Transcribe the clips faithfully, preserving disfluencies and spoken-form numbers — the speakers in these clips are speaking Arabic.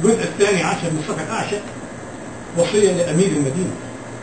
الجزء الثاني عشر من صفحة الأعشى وصية لأمير المدينة.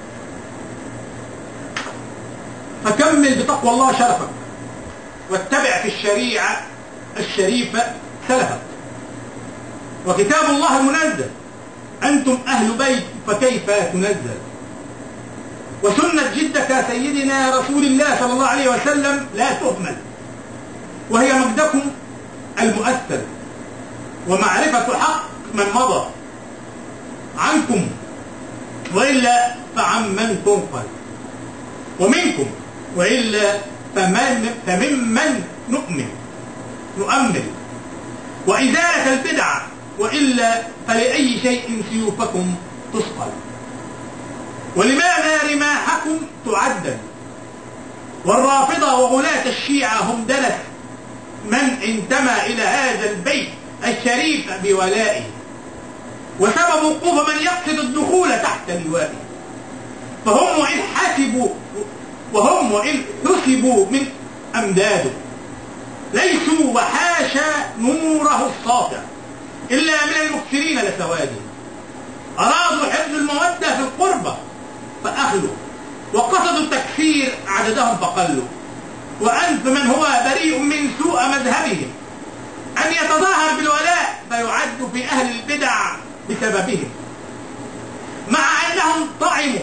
فكمل بتقوى الله شرفك، واتبع في الشريعة الشريفة سلفك، وكتاب الله المنزل أنتم أهل بيت فكيف تنزل، وسنة جدك سيدنا رسول الله صلى الله عليه وسلم لا تهمل، وهي مجدكم المؤثر، ومعرفة حق من مضى عنكم، وإلا فعمن تنقل، ومنكم وإلا فمن فممن نؤمن نؤمل، وإزالة البدع، وإلا فلأي شيء سيوفكم تثقل، ولماذا رماحكم تعدل، والرافضة وغلاة الشيعة هم دنس من انتمى إلى هذا البيت الشريف بولائه، وسبب وقوف من يقصد الدخول تحت لوائه، فهم وإن حسبوا وهم وإن حسبوا من أمداده ليسوا وحاشا نوره الساطع إلا من المكثرين لسواده، أرادوا حفظ المودة في القربة فأخلوا، وقصدوا التكفير عددهم فقلوا، وأنت من هو بريء من سوء مذهبهم أن يتظاهر بالولاء فيعد في أهل البدع بسببهم، مع أنهم طعموا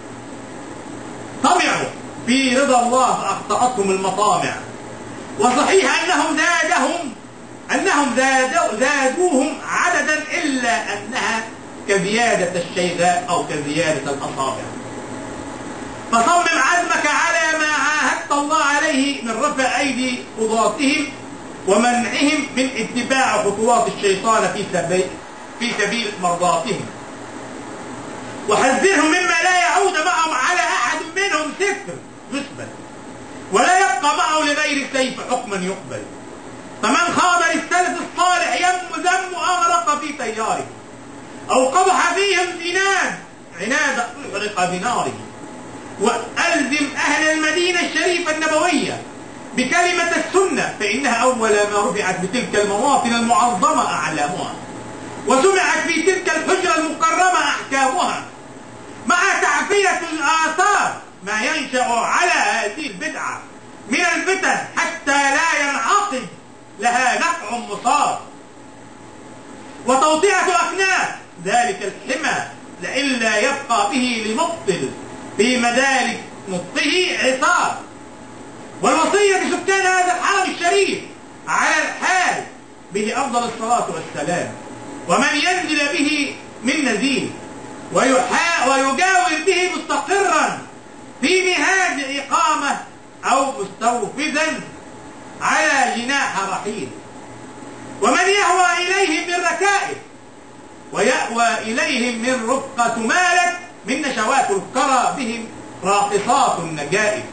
طمعوا في رضا الله فأخطأتهم المطامع، وصحيح أنهم زادهم أنهم زادوا زادوهم عددا إلا أنها كزيادة الشيداء أو كزيادة الأصابع، فصمم عزمك على ما عاهدت الله عليه من رفع أيدي قضاتهم ومنعهم من اتباع خطوات الشيطان في سبيل في سبيل مرضاتهم، وحذرهم مما لا يعود معهم على أحد منهم ستر يثبت، ولا يبقى معه لغير السيف حكما يقبل، فمن خاض للسلف الصالح يم ذم أغرق في تياره، أو قبح فيهم زناد عناد أحرق بناره، وألزم أهل المدينة الشريفة النبوية بكلمة السنة، فإنها أول ما رفعت بتلك المواطن المعظمة أعلامها، وسمعت في تلك الحجرة المكرمة أحكامها، مع تعفية الآثار ما ينشأ على هذه البدعة من الفتن حتى لا ينعقد لها نفع مصاب، وتوطئة أكناف ذلك الحمى لئلا يبقى به لمبطل في مدارك نطقه عصاب، والوصية بسكان هذا الحرم الشريف على الحال به أفضل الصلاة والسلام، ومن ينزل به من نزيل ويجاور به مستقرا في مهاد إقامة أو مستوفدا على جناح رحيل، ومن يهوى إليهم من ركائب ويأوى إليهم من رفقة مالك من نشوات الكرى بهم راقصات النجائب،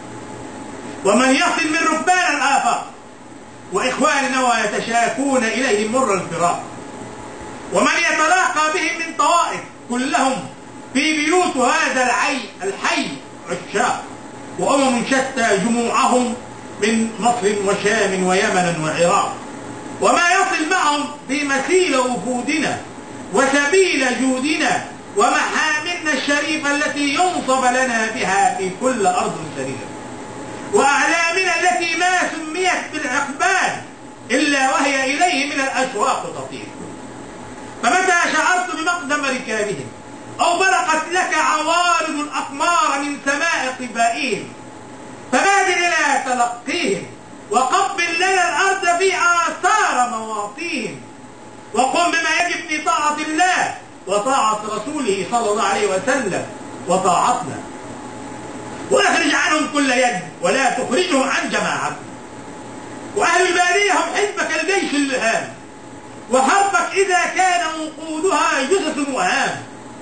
ومن يصل من ربان الآفاق وإخواننا ويتشاكون إليهم مر الفراق، ومن يتلاقى بهم من طوائف كلهم في بيوت هذا الحي الحي عشاق، وأمم شتى جموعهم من مصر وشام ويمن وعراق، وما يصل معهم بمسيل وفودنا وسبيل جودنا ومحاملنا الشريفة التي ينصب لنا بها في كل أرض سريرة، وأعلامنا التي ما سميت بالعقبان إلا وهي إليه من الأشواق تطير، فمتى شعرت بمقدم ركابهم أو برقت لك عوارض الأقمار من سماء طبائهم فبادر إلى تلقيهم، وقبل لنا الأرض في آثار مواطيهم، وقم بما يجب في طاعة الله وطاعة رسوله صلى الله عليه وسلم وطاعتنا، وأخرج عنهم كل يد ولا تخرجهم عن جماعتنا، وأهل البادية هم حزبك الجيش اللهام، وحربك إذا كان وقودها جثث وهام،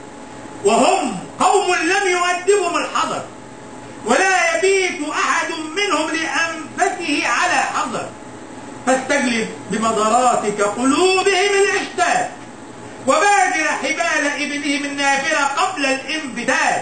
وهم قوم لم يؤدبهم الحضر ولا يبيت أحد منهم لأنفسه على حضر، فاستجلب بمضاراتك قلوبهم الاشتات، وبادر حبال إبلهم النافلة قبل الانبتات،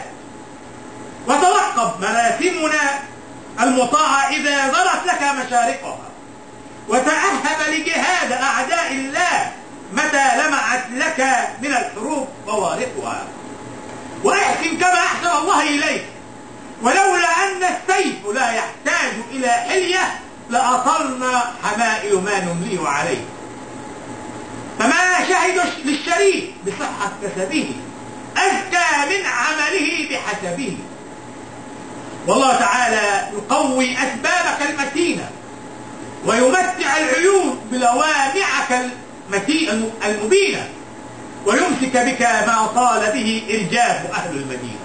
وترقب مراسمنا المطاعة إذا ظرت لك مشارقها، وتأهب لجهاد أعداء الله متى لمعت لك لك من الحروب فوارقها، واحسن كما احسن الله اليك، ولولا ان السيف لا يحتاج الى حليه لاطلنا حمائل ما نمليه عليه. فما شهد للشريف بصحه كسبه ازكى من عمله بحسبه. والله تعالى يقوي اسبابك المتينه ويمتع العيون بلوامعك المبينه، ويمسك بك ما طال به ارجاف اهل المدينه.